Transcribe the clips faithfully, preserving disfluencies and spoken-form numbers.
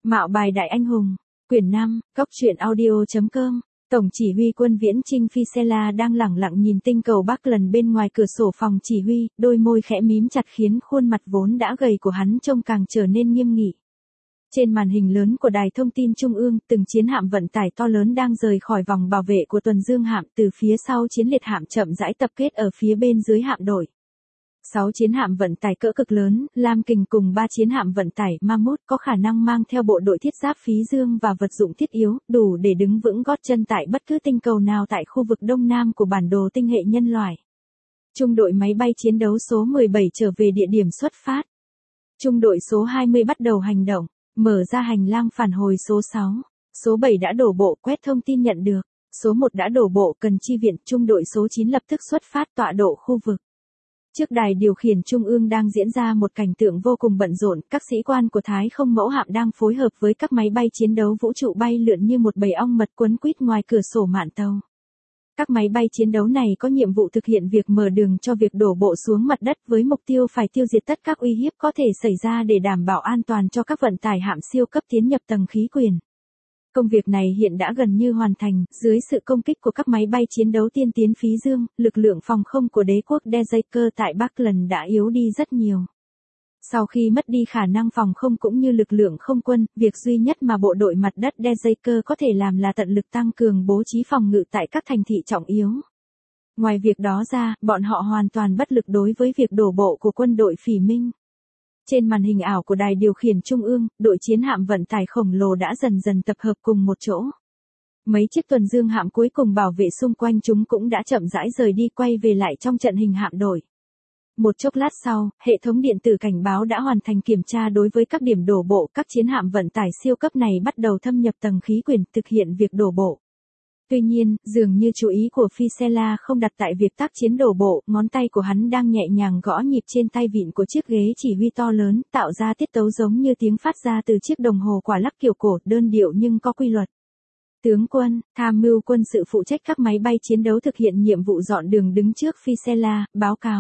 Mạo bài đại anh hùng. Quyển năm, Cốc truyện audio.com. Tổng chỉ huy quân viễn chinh Phi-xe-la đang lẳng lặng nhìn tinh cầu Bắc lần bên ngoài cửa sổ phòng chỉ huy, đôi môi khẽ mím chặt khiến khuôn mặt vốn đã gầy của hắn trông càng trở nên nghiêm nghị. Trên màn hình lớn của đài thông tin trung ương, từng chiến hạm vận tải to lớn đang rời khỏi vòng bảo vệ của tuần dương hạm, từ phía sau chiến liệt hạm chậm rãi tập kết ở phía bên dưới hạm đội. sáu chiến hạm vận tải cỡ cực lớn, Lam Kình cùng ba chiến hạm vận tải Mammoth có khả năng mang theo bộ đội thiết giáp phí dương và vật dụng thiết yếu, đủ để đứng vững gót chân tại bất cứ tinh cầu nào tại khu vực đông nam của bản đồ tinh hệ nhân loại. Trung đội máy bay chiến đấu số mười bảy trở về địa điểm xuất phát. Trung đội số hai mươi bắt đầu hành động, mở ra hành lang phản hồi số sáu. Số bảy đã đổ bộ, quét thông tin nhận được. Số một đã đổ bộ, cần chi viện. Trung đội số chín lập tức xuất phát tọa độ khu vực. Trước đài điều khiển trung ương đang diễn ra một cảnh tượng vô cùng bận rộn, các sĩ quan của Thái không mẫu hạm đang phối hợp với các máy bay chiến đấu vũ trụ bay lượn như một bầy ong mật quấn quýt ngoài cửa sổ mạn tàu. Các máy bay chiến đấu này có nhiệm vụ thực hiện việc mở đường cho việc đổ bộ xuống mặt đất với mục tiêu phải tiêu diệt tất các uy hiếp có thể xảy ra để đảm bảo an toàn cho các vận tải hạm siêu cấp tiến nhập tầng khí quyển. Công việc này hiện đã gần như hoàn thành, dưới sự công kích của các máy bay chiến đấu tiên tiến phí dương, lực lượng phòng không của đế quốc Dejaker tại Bắc-lần đã yếu đi rất nhiều. Sau khi mất đi khả năng phòng không cũng như lực lượng không quân, việc duy nhất mà bộ đội mặt đất Dejaker có thể làm là tận lực tăng cường bố trí phòng ngự tại các thành thị trọng yếu. Ngoài việc đó ra, bọn họ hoàn toàn bất lực đối với việc đổ bộ của quân đội Phỉ Minh. Trên màn hình ảo của đài điều khiển trung ương, đội chiến hạm vận tải khổng lồ đã dần dần tập hợp cùng một chỗ. Mấy chiếc tuần dương hạm cuối cùng bảo vệ xung quanh chúng cũng đã chậm rãi rời đi quay về lại trong trận hình hạm đội. Một chốc lát sau, hệ thống điện tử cảnh báo đã hoàn thành kiểm tra đối với các điểm đổ bộ. Các chiến hạm vận tải siêu cấp này bắt đầu thâm nhập tầng khí quyển thực hiện việc đổ bộ. Tuy nhiên, dường như chú ý của Phi-xe-la không đặt tại việc tác chiến đổ bộ, ngón tay của hắn đang nhẹ nhàng gõ nhịp trên tay vịn của chiếc ghế chỉ huy to lớn, tạo ra tiết tấu giống như tiếng phát ra từ chiếc đồng hồ quả lắc kiểu cổ, đơn điệu nhưng có quy luật. Tướng quân, tham mưu quân sự phụ trách các máy bay chiến đấu thực hiện nhiệm vụ dọn đường đứng trước Phi-xe-la, báo cáo.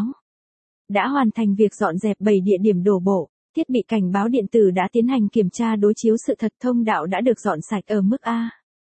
Đã hoàn thành việc dọn dẹp bảy địa điểm đổ bộ, thiết bị cảnh báo điện tử đã tiến hành kiểm tra đối chiếu sự thật thông đạo đã được dọn sạch ở mức A.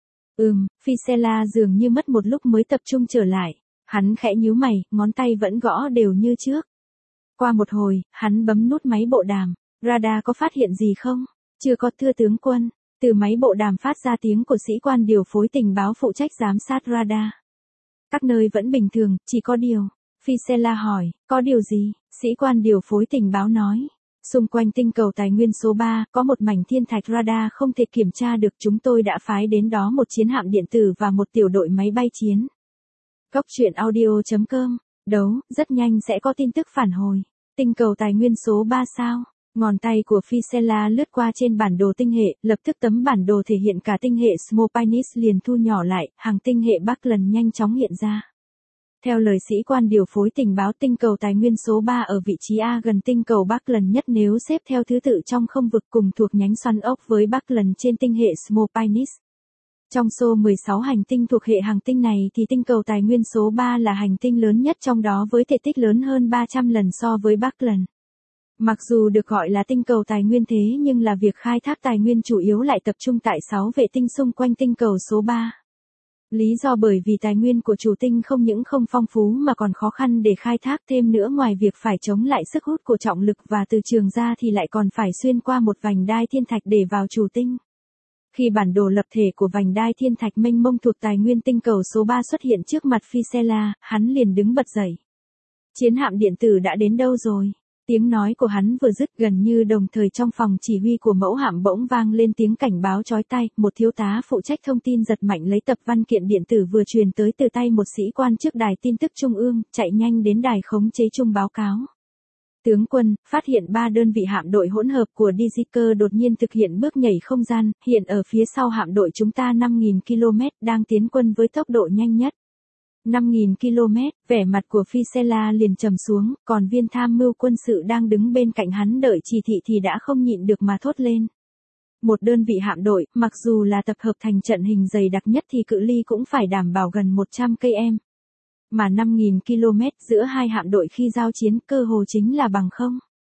Ừm, Phi-xe-la dường như mất một lúc mới tập trung trở lại. Hắn khẽ nhíu mày, ngón tay vẫn gõ đều như trước. Qua một hồi, hắn bấm nút máy bộ đàm. Radar có phát hiện gì không? Chưa có thưa tướng quân. Từ máy bộ đàm phát ra tiếng của sĩ quan điều phối tình báo phụ trách giám sát radar. Các nơi vẫn bình thường, chỉ có điều. Phi-xe-la hỏi, có điều gì? Sĩ quan điều phối tình báo nói. Xung quanh tinh cầu tài nguyên số ba, có một mảnh thiên thạch radar không thể kiểm tra được, chúng tôi đã phái đến đó một chiến hạm điện tử và một tiểu đội máy bay chiến. Cốc truyện audio.com. Đấu, rất nhanh sẽ có tin tức phản hồi. Tinh cầu tài nguyên số ba sao? Ngón tay của Phi-xe-la lướt qua trên bản đồ tinh hệ, lập tức tấm bản đồ thể hiện cả tinh hệ Smopinis liền thu nhỏ lại, hàng tinh hệ Bắc lần nhanh chóng hiện ra. Theo lời sĩ quan điều phối tình báo, tinh cầu tài nguyên số ba ở vị trí A gần tinh cầu Bắc lần nhất nếu xếp theo thứ tự trong không vực, cùng thuộc nhánh xoắn ốc với Bắc lần trên tinh hệ Smopinis. Trong số mười sáu hành tinh thuộc hệ hành tinh này thì tinh cầu tài nguyên số ba là hành tinh lớn nhất trong đó với thể tích lớn hơn ba trăm lần so với Bắc lần. Mặc dù được gọi là tinh cầu tài nguyên thế nhưng là việc khai thác tài nguyên chủ yếu lại tập trung tại sáu vệ tinh xung quanh tinh cầu số ba. Lý do bởi vì tài nguyên của chủ tinh không những không phong phú mà còn khó khăn để khai thác, thêm nữa ngoài việc phải chống lại sức hút của trọng lực và từ trường ra thì lại còn phải xuyên qua một vành đai thiên thạch để vào chủ tinh. Khi bản đồ lập thể của vành đai thiên thạch mênh mông thuộc tài nguyên tinh cầu số ba xuất hiện trước mặt Phi-xe-la, hắn liền đứng bật dậy. Chiến hạm điện tử đã đến đâu rồi? Tiếng nói của hắn vừa dứt, gần như đồng thời trong phòng chỉ huy của mẫu hạm bỗng vang lên tiếng cảnh báo chói tai. Một thiếu tá phụ trách thông tin giật mạnh lấy tập văn kiện điện tử vừa truyền tới từ tay một sĩ quan trước đài tin tức trung ương, chạy nhanh đến đài khống chế chung báo cáo. Tướng quân, phát hiện ba đơn vị hạm đội hỗn hợp của Dejaker đột nhiên thực hiện bước nhảy không gian, hiện ở phía sau hạm đội chúng ta năm nghìn ki lô mét, đang tiến quân với tốc độ nhanh nhất. năm nghìn ki lô mét, vẻ mặt của Phi-xe-la liền trầm xuống, còn viên tham mưu quân sự đang đứng bên cạnh hắn đợi chỉ thị thì đã không nhịn được mà thốt lên. Một đơn vị hạm đội, mặc dù là tập hợp thành trận hình dày đặc nhất thì cự ly cũng phải đảm bảo gần một trăm cây số. Mà năm nghìn ki lô mét giữa hai hạm đội khi giao chiến cơ hồ chính là bằng không.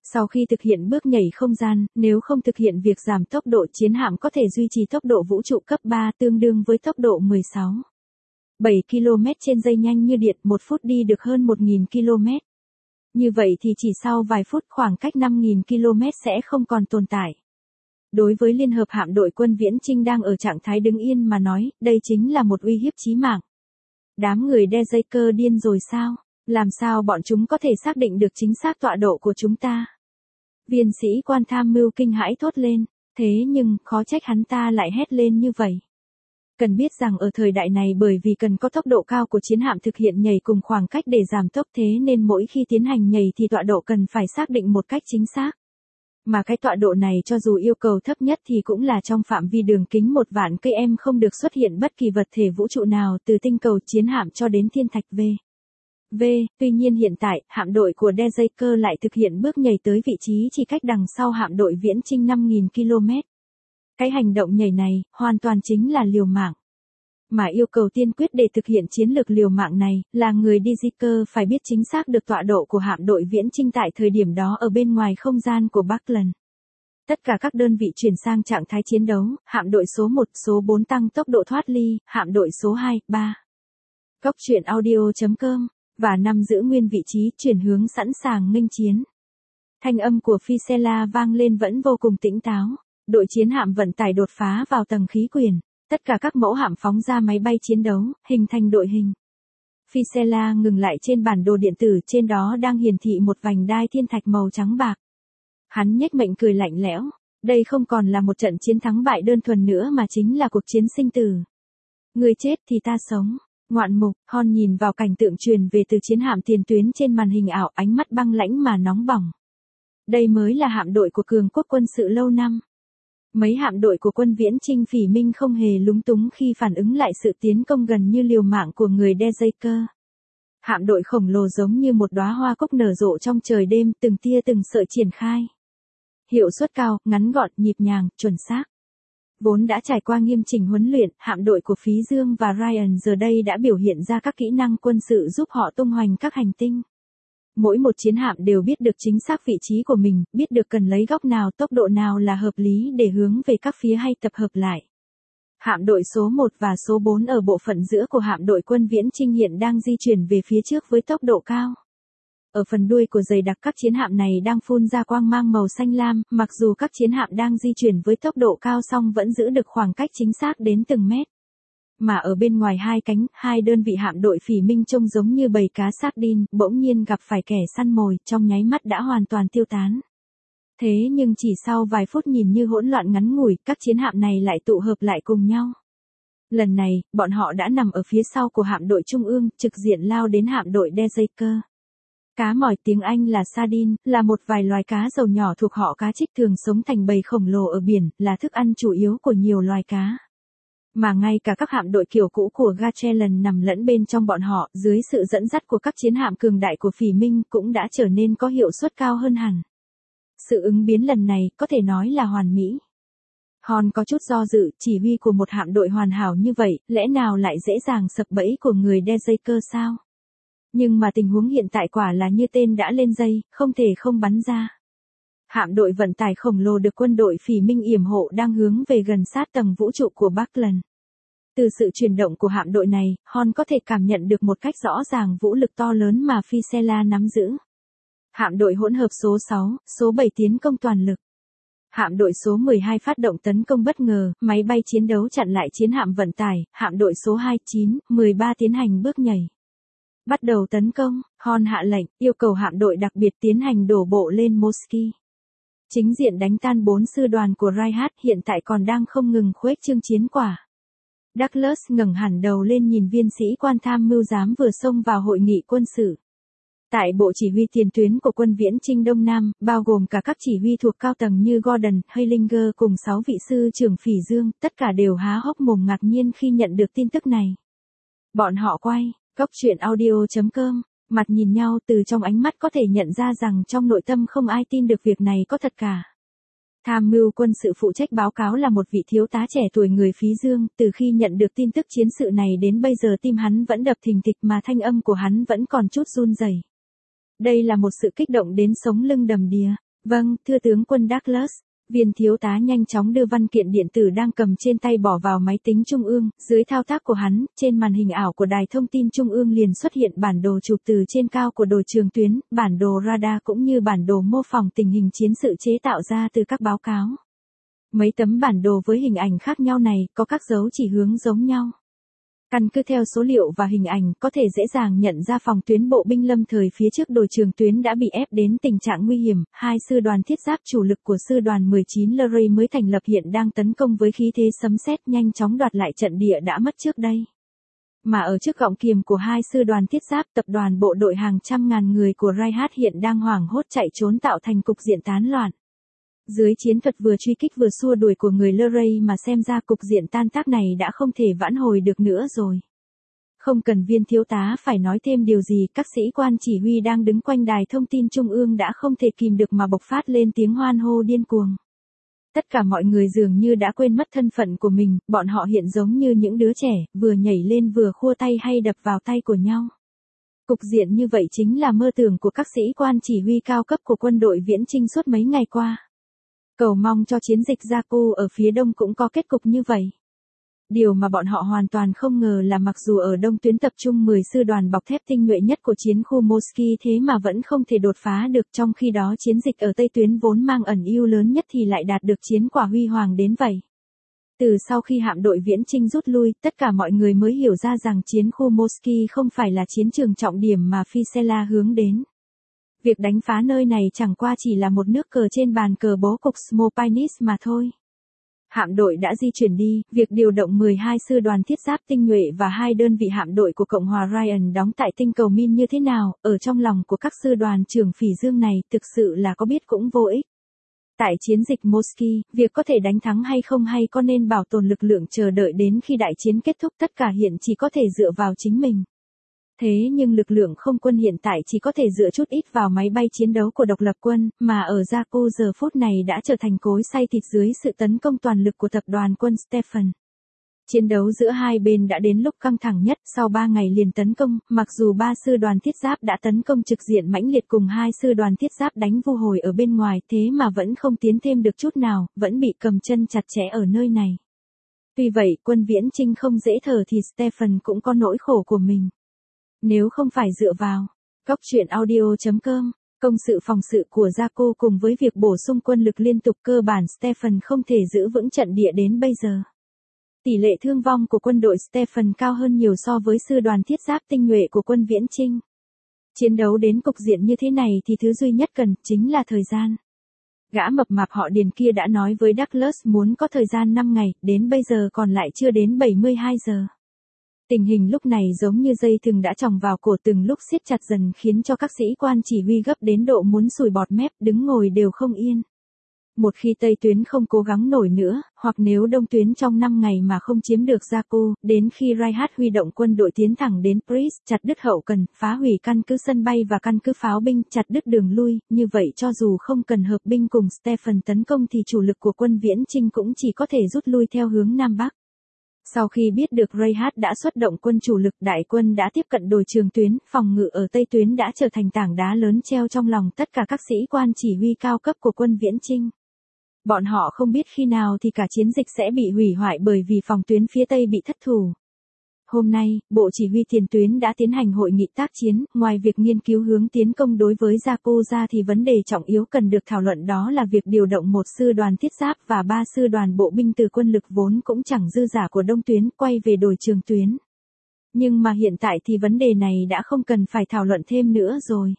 Sau khi thực hiện bước nhảy không gian, nếu không thực hiện việc giảm tốc độ, chiến hạm có thể duy trì tốc độ vũ trụ cấp ba tương đương với tốc độ mười sáu phẩy bảy ki lô mét trên giây, nhanh như điện, một phút đi được hơn một nghìn ki lô mét. Như vậy thì chỉ sau vài phút khoảng cách năm nghìn ki lô mét sẽ không còn tồn tại. Đối với Liên hợp hạm đội quân viễn chinh đang ở trạng thái đứng yên mà nói, đây chính là một uy hiếp chí mạng. Đám người Berserker điên rồi sao? Làm sao bọn chúng có thể xác định được chính xác tọa độ của chúng ta? Viên sĩ quan tham mưu kinh hãi thốt lên, thế nhưng, khó trách hắn ta lại hét lên như vậy. Cần biết rằng ở thời đại này, bởi vì cần có tốc độ cao của chiến hạm thực hiện nhảy cùng khoảng cách để giảm tốc, thế nên mỗi khi tiến hành nhảy thì tọa độ cần phải xác định một cách chính xác. Mà cái tọa độ này cho dù yêu cầu thấp nhất thì cũng là trong phạm vi đường kính một vạn cây em, không được xuất hiện bất kỳ vật thể vũ trụ nào từ tinh cầu chiến hạm cho đến thiên thạch V. V, tuy nhiên hiện tại, hạm đội của Berserker lại thực hiện bước nhảy tới vị trí chỉ cách đằng sau hạm đội viễn chinh năm nghìn ki lô mét. Cái hành động nhảy này, hoàn toàn chính là liều mạng. Mà yêu cầu tiên quyết để thực hiện chiến lược liều mạng này, là người Berserker phải biết chính xác được tọa độ của hạm đội viễn chinh tại thời điểm đó ở bên ngoài không gian của Buckland. Tất cả các đơn vị chuyển sang trạng thái chiến đấu, hạm đội số một, số bốn tăng tốc độ thoát ly, hạm đội số hai, ba. Cốc truyện audio chấm com và năm giữ nguyên vị trí, chuyển hướng sẵn sàng nghênh chiến. Thanh âm của Fusela vang lên vẫn vô cùng tĩnh táo. Đội chiến hạm vận tải đột phá vào tầng khí quyển. Tất cả các mẫu hạm phóng ra máy bay chiến đấu, hình thành đội hình. Fusela ngừng lại trên bản đồ điện tử, trên đó đang hiển thị một vành đai thiên thạch màu trắng bạc. Hắn nhếch miệng cười lạnh lẽo. Đây không còn là một trận chiến thắng bại đơn thuần nữa mà chính là cuộc chiến sinh tử. Người chết thì ta sống. Ngoạn mục, Hon nhìn vào cảnh tượng truyền về từ chiến hạm tiền tuyến trên màn hình ảo, ánh mắt băng lãnh mà nóng bỏng. Đây mới là hạm đội của cường quốc quân sự lâu năm. Mấy hạm đội của quân viễn chinh phỉ Minh không hề lúng túng khi phản ứng lại sự tiến công gần như liều mạng của người Berserker. Hạm đội khổng lồ giống như một đóa hoa cúc nở rộ trong trời đêm, từng tia từng sợi triển khai. Hiệu suất cao, ngắn gọn, nhịp nhàng, chuẩn xác. Vốn đã trải qua nghiêm chỉnh huấn luyện, hạm đội của Phí Dương và Ryan giờ đây đã biểu hiện ra các kỹ năng quân sự giúp họ tung hoành các hành tinh. Mỗi một chiến hạm đều biết được chính xác vị trí của mình, biết được cần lấy góc nào, tốc độ nào là hợp lý để hướng về các phía hay tập hợp lại. Hạm đội số một và số bốn ở bộ phận giữa của hạm đội quân viễn chinh hiện đang di chuyển về phía trước với tốc độ cao. Ở phần đuôi của dày đặc các chiến hạm này đang phun ra quang mang màu xanh lam, mặc dù các chiến hạm đang di chuyển với tốc độ cao song vẫn giữ được khoảng cách chính xác đến từng mét. Mà ở bên ngoài hai cánh, hai đơn vị hạm đội phỉ Minh trông giống như bầy cá sardine, bỗng nhiên gặp phải kẻ săn mồi, trong nháy mắt đã hoàn toàn tiêu tán. Thế nhưng chỉ sau vài phút nhìn như hỗn loạn ngắn ngủi, các chiến hạm này lại tụ hợp lại cùng nhau. Lần này, bọn họ đã nằm ở phía sau của hạm đội trung ương, trực diện lao đến hạm đội Berserker. Cá mòi, tiếng Anh là sardine, là một vài loài cá dầu nhỏ thuộc họ cá trích thường sống thành bầy khổng lồ ở biển, là thức ăn chủ yếu của nhiều loài cá. Mà ngay cả các hạm đội kiểu cũ của Gatchelan nằm lẫn bên trong bọn họ, dưới sự dẫn dắt của các chiến hạm cường đại của phỉ Minh cũng đã trở nên có hiệu suất cao hơn hẳn. Sự ứng biến lần này có thể nói là hoàn mỹ. Hon có chút do dự, chỉ huy của một hạm đội hoàn hảo như vậy, lẽ nào lại dễ dàng sập bẫy của người Berserker sao? Nhưng mà tình huống hiện tại quả là như tên đã lên dây, không thể không bắn ra. Hạm đội vận tải khổng lồ được quân đội phỉ Minh yểm hộ đang hướng về gần sát tầng vũ trụ của Buckland. Từ sự chuyển động của hạm đội này, Hon có thể cảm nhận được một cách rõ ràng vũ lực to lớn mà Fusela nắm giữ. Hạm đội hỗn hợp số sáu, số bảy tiến công toàn lực. Hạm đội số mười hai phát động tấn công bất ngờ, máy bay chiến đấu chặn lại chiến hạm vận tải, hạm đội số hai, chín, mười ba tiến hành bước nhảy. Bắt đầu tấn công, Hon hạ lệnh, yêu cầu hạm đội đặc biệt tiến hành đổ bộ lên Moski. Chính diện đánh tan bốn sư đoàn của Reinhardt hiện tại còn đang không ngừng khuếch trương chiến quả. Douglas ngẩng hẳn đầu lên nhìn viên sĩ quan tham mưu giám vừa xông vào hội nghị quân sự. Tại bộ chỉ huy tiền tuyến của quân viễn chinh Đông Nam, bao gồm cả các chỉ huy thuộc cao tầng như Gordon, Heilinger cùng sáu vị sư trưởng phỉ Dương, tất cả đều há hốc mồm ngạc nhiên khi nhận được tin tức này. Bọn họ quay, cốc truyện audio chấm com, mặt nhìn nhau, từ trong ánh mắt có thể nhận ra rằng trong nội tâm không ai tin được việc này có thật cả. Tham mưu quân sự phụ trách báo cáo là một vị thiếu tá trẻ tuổi người Phí Dương, từ khi nhận được tin tức chiến sự này đến bây giờ tim hắn vẫn đập thình thịch mà thanh âm của hắn vẫn còn chút run rẩy. Đây là một sự kích động đến sống lưng đầm đìa. Vâng, thưa tướng quân Douglas. Viên thiếu tá nhanh chóng đưa văn kiện điện tử đang cầm trên tay bỏ vào máy tính trung ương, dưới thao tác của hắn, trên màn hình ảo của đài thông tin trung ương liền xuất hiện bản đồ chụp từ trên cao của đồi trường tuyến, bản đồ radar cũng như bản đồ mô phỏng tình hình chiến sự chế tạo ra từ các báo cáo. Mấy tấm bản đồ với hình ảnh khác nhau này có các dấu chỉ hướng giống nhau. Căn cứ theo số liệu và hình ảnh, có thể dễ dàng nhận ra phòng tuyến bộ binh lâm thời phía trước đồi trường tuyến đã bị ép đến tình trạng nguy hiểm. Hai sư đoàn thiết giáp chủ lực của sư đoàn mười chín Luray mới thành lập hiện đang tấn công với khí thế sấm sét, nhanh chóng đoạt lại trận địa đã mất trước đây. Mà ở trước gọng kiềm của hai sư đoàn thiết giáp, tập đoàn bộ đội hàng trăm ngàn người của Reinhardt hiện đang hoảng hốt chạy trốn tạo thành cục diện tán loạn. Dưới chiến thuật vừa truy kích vừa xua đuổi của người Luray mà xem ra cục diện tan tác này đã không thể vãn hồi được nữa rồi. Không cần viên thiếu tá phải nói thêm điều gì, các sĩ quan chỉ huy đang đứng quanh đài thông tin trung ương đã không thể kìm được mà bộc phát lên tiếng hoan hô điên cuồng. Tất cả mọi người dường như đã quên mất thân phận của mình, bọn họ hiện giống như những đứa trẻ, vừa nhảy lên vừa khua tay hay đập vào tay của nhau. Cục diện như vậy chính là mơ tưởng của các sĩ quan chỉ huy cao cấp của quân đội viễn chinh suốt mấy ngày qua. Cầu mong cho chiến dịch Jakku ở phía đông cũng có kết cục như vậy. Điều mà bọn họ hoàn toàn không ngờ là mặc dù ở đông tuyến tập trung mười sư đoàn bọc thép tinh nhuệ nhất của chiến khu Moski thế mà vẫn không thể đột phá được, trong khi đó chiến dịch ở tây tuyến vốn mang ẩn ưu lớn nhất thì lại đạt được chiến quả huy hoàng đến vậy. Từ sau khi hạm đội viễn chinh rút lui, tất cả mọi người mới hiểu ra rằng chiến khu Moski không phải là chiến trường trọng điểm mà Fissela hướng đến. Việc đánh phá nơi này chẳng qua chỉ là một nước cờ trên bàn cờ bố cục Smopinis mà thôi. Hạm đội đã di chuyển đi, việc điều động mười hai sư đoàn thiết giáp tinh nhuệ và hai đơn vị hạm đội của Cộng hòa Ryan đóng tại tinh cầu Min như thế nào, ở trong lòng của các sư đoàn trưởng phỉ dương này thực sự là có biết cũng vô ích. Tại chiến dịch Moski, việc có thể đánh thắng hay không hay có nên bảo tồn lực lượng chờ đợi đến khi đại chiến kết thúc tất cả hiện chỉ có thể dựa vào chính mình. Thế nhưng lực lượng không quân hiện tại chỉ có thể dựa chút ít vào máy bay chiến đấu của độc lập quân, mà ở Jakku giờ phút này đã trở thành cối xay thịt dưới sự tấn công toàn lực của tập đoàn quân Stephen. Chiến đấu giữa hai bên đã đến lúc căng thẳng nhất sau ba ngày liền tấn công, mặc dù ba sư đoàn thiết giáp đã tấn công trực diện mãnh liệt cùng hai sư đoàn thiết giáp đánh vu hồi ở bên ngoài thế mà vẫn không tiến thêm được chút nào, vẫn bị cầm chân chặt chẽ ở nơi này. Tuy vậy, quân viễn chinh không dễ thở thì Stephen cũng có nỗi khổ của mình. Nếu không phải dựa vào Cóc truyện audio chấm com, công sự phòng sự của Jakku cùng với việc bổ sung quân lực liên tục cơ bản Stephen không thể giữ vững trận địa đến bây giờ. Tỷ lệ thương vong của quân đội Stephen cao hơn nhiều so với sư đoàn thiết giáp tinh nhuệ của quân viễn chinh. Chiến đấu đến cục diện như thế này thì thứ duy nhất cần chính là thời gian. Gã mập mạp họ Điền kia đã nói với Douglas muốn có thời gian năm ngày, đến bây giờ còn lại chưa đến bảy mươi hai giờ. Tình hình lúc này giống như dây thừng đã chòng vào cổ từng lúc siết chặt dần khiến cho các sĩ quan chỉ huy gấp đến độ muốn sùi bọt mép, đứng ngồi đều không yên. Một khi Tây tuyến không cố gắng nổi nữa, hoặc nếu Đông tuyến trong năm ngày mà không chiếm được Jakku, đến khi Reinhardt huy động quân đội tiến thẳng đến Priest, chặt đứt hậu cần, phá hủy căn cứ sân bay và căn cứ pháo binh, chặt đứt đường lui, như vậy cho dù không cần hợp binh cùng Stephen tấn công thì chủ lực của quân viễn chinh cũng chỉ có thể rút lui theo hướng Nam Bắc. Sau khi biết được Reinhardt đã xuất động quân chủ lực, đại quân đã tiếp cận đồi trường tuyến, phòng ngự ở Tây tuyến đã trở thành tảng đá lớn treo trong lòng tất cả các sĩ quan chỉ huy cao cấp của quân viễn chinh. Bọn họ không biết khi nào thì cả chiến dịch sẽ bị hủy hoại bởi vì phòng tuyến phía Tây bị thất thủ. Hôm nay, Bộ Chỉ huy tiền tuyến đã tiến hành hội nghị tác chiến, ngoài việc nghiên cứu hướng tiến công đối với Jakku ra thì vấn đề trọng yếu cần được thảo luận đó là việc điều động một sư đoàn thiết giáp và ba sư đoàn bộ binh từ quân lực vốn cũng chẳng dư giả của Đông tuyến quay về đồi trường tuyến. Nhưng mà hiện tại thì vấn đề này đã không cần phải thảo luận thêm nữa rồi.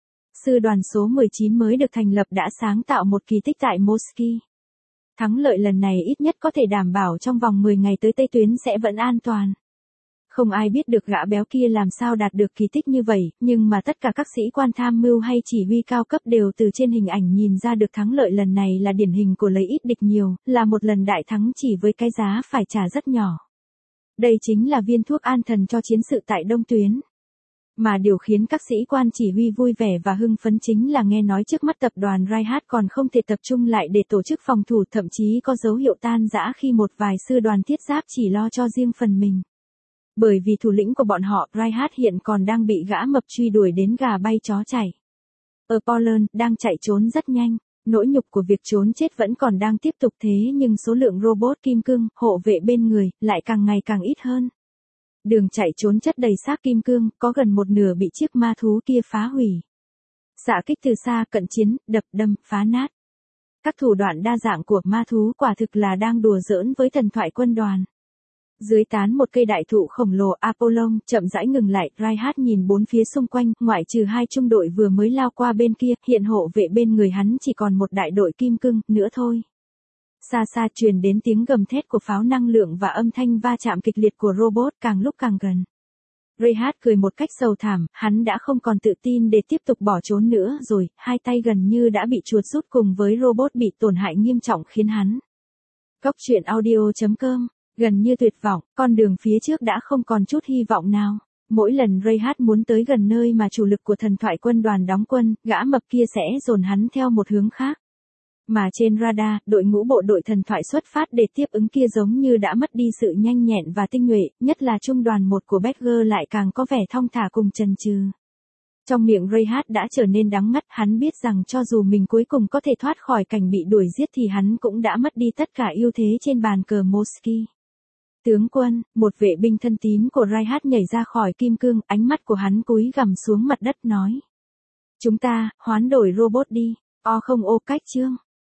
Sư đoàn số mười chín mới được thành lập đã sáng tạo một kỳ tích tại Moski. Thắng lợi lần này ít nhất có thể đảm bảo trong vòng mười ngày tới Tây tuyến sẽ vẫn an toàn. Không ai biết được gã béo kia làm sao đạt được kỳ tích như vậy, nhưng mà tất cả các sĩ quan tham mưu hay chỉ huy cao cấp đều từ trên hình ảnh nhìn ra được thắng lợi lần này là điển hình của lấy ít địch nhiều, là một lần đại thắng chỉ với cái giá phải trả rất nhỏ. Đây chính là viên thuốc an thần cho chiến sự tại Đông tuyến. Mà điều khiến các sĩ quan chỉ huy vui vẻ và hưng phấn chính là nghe nói trước mắt tập đoàn Reinhardt còn không thể tập trung lại để tổ chức phòng thủ, thậm chí có dấu hiệu tan rã khi một vài sư đoàn thiết giáp chỉ lo cho riêng phần mình. Bởi vì thủ lĩnh của bọn họ, Reinhardt hiện còn đang bị gã mập truy đuổi đến gà bay chó chảy. Ở Poland, đang chạy trốn rất nhanh. nỗi nhục của việc trốn chết vẫn còn đang tiếp tục thế nhưng số lượng robot kim cương, hộ vệ bên người, lại càng ngày càng ít hơn. Đường chạy trốn chất đầy xác kim cương, có gần một nửa bị chiếc ma thú kia phá hủy. Xạ kích từ xa, cận chiến, đập đâm, phá nát. Các thủ đoạn đa dạng của ma thú quả thực là đang đùa giỡn với thần thoại quân đoàn. Dưới tán một cây đại thụ khổng lồ, Apollon chậm rãi ngừng lại, Reinhardt nhìn bốn phía xung quanh, ngoại trừ hai trung đội vừa mới lao qua bên kia, hiện hộ vệ bên người hắn chỉ còn một đại đội kim cương nữa thôi. Xa xa truyền đến tiếng gầm thét của pháo năng lượng và âm thanh va chạm kịch liệt của robot càng lúc càng gần. Reinhardt cười một cách sầu thảm, hắn đã không còn tự tin để tiếp tục bỏ trốn nữa rồi, hai tay gần như đã bị chuột rút cùng với robot bị tổn hại nghiêm trọng khiến hắn. Cốc truyện audio chấm com, gần như tuyệt vọng, con đường phía trước đã không còn chút hy vọng nào. Mỗi lần Reinhardt muốn tới gần nơi mà chủ lực của thần thoại quân đoàn đóng quân, gã mập kia sẽ dồn hắn theo một hướng khác. Mà trên radar, đội ngũ bộ đội thần thoại xuất phát để tiếp ứng kia giống như đã mất đi sự nhanh nhẹn và tinh nhuệ, nhất là trung đoàn một của Badger lại càng có vẻ thong thả cùng chần chừ. Trong miệng Reinhardt đã trở nên đắng ngắt, hắn biết rằng cho dù mình cuối cùng có thể thoát khỏi cảnh bị đuổi giết thì hắn cũng đã mất đi tất cả ưu thế trên bàn cờ Moski. Tướng quân, một vệ binh thân tín của Reinhardt nhảy ra khỏi kim cương, ánh mắt của hắn cúi gằm xuống mặt đất nói. Chúng ta, hoán đổi robot đi, o không ô cách chương.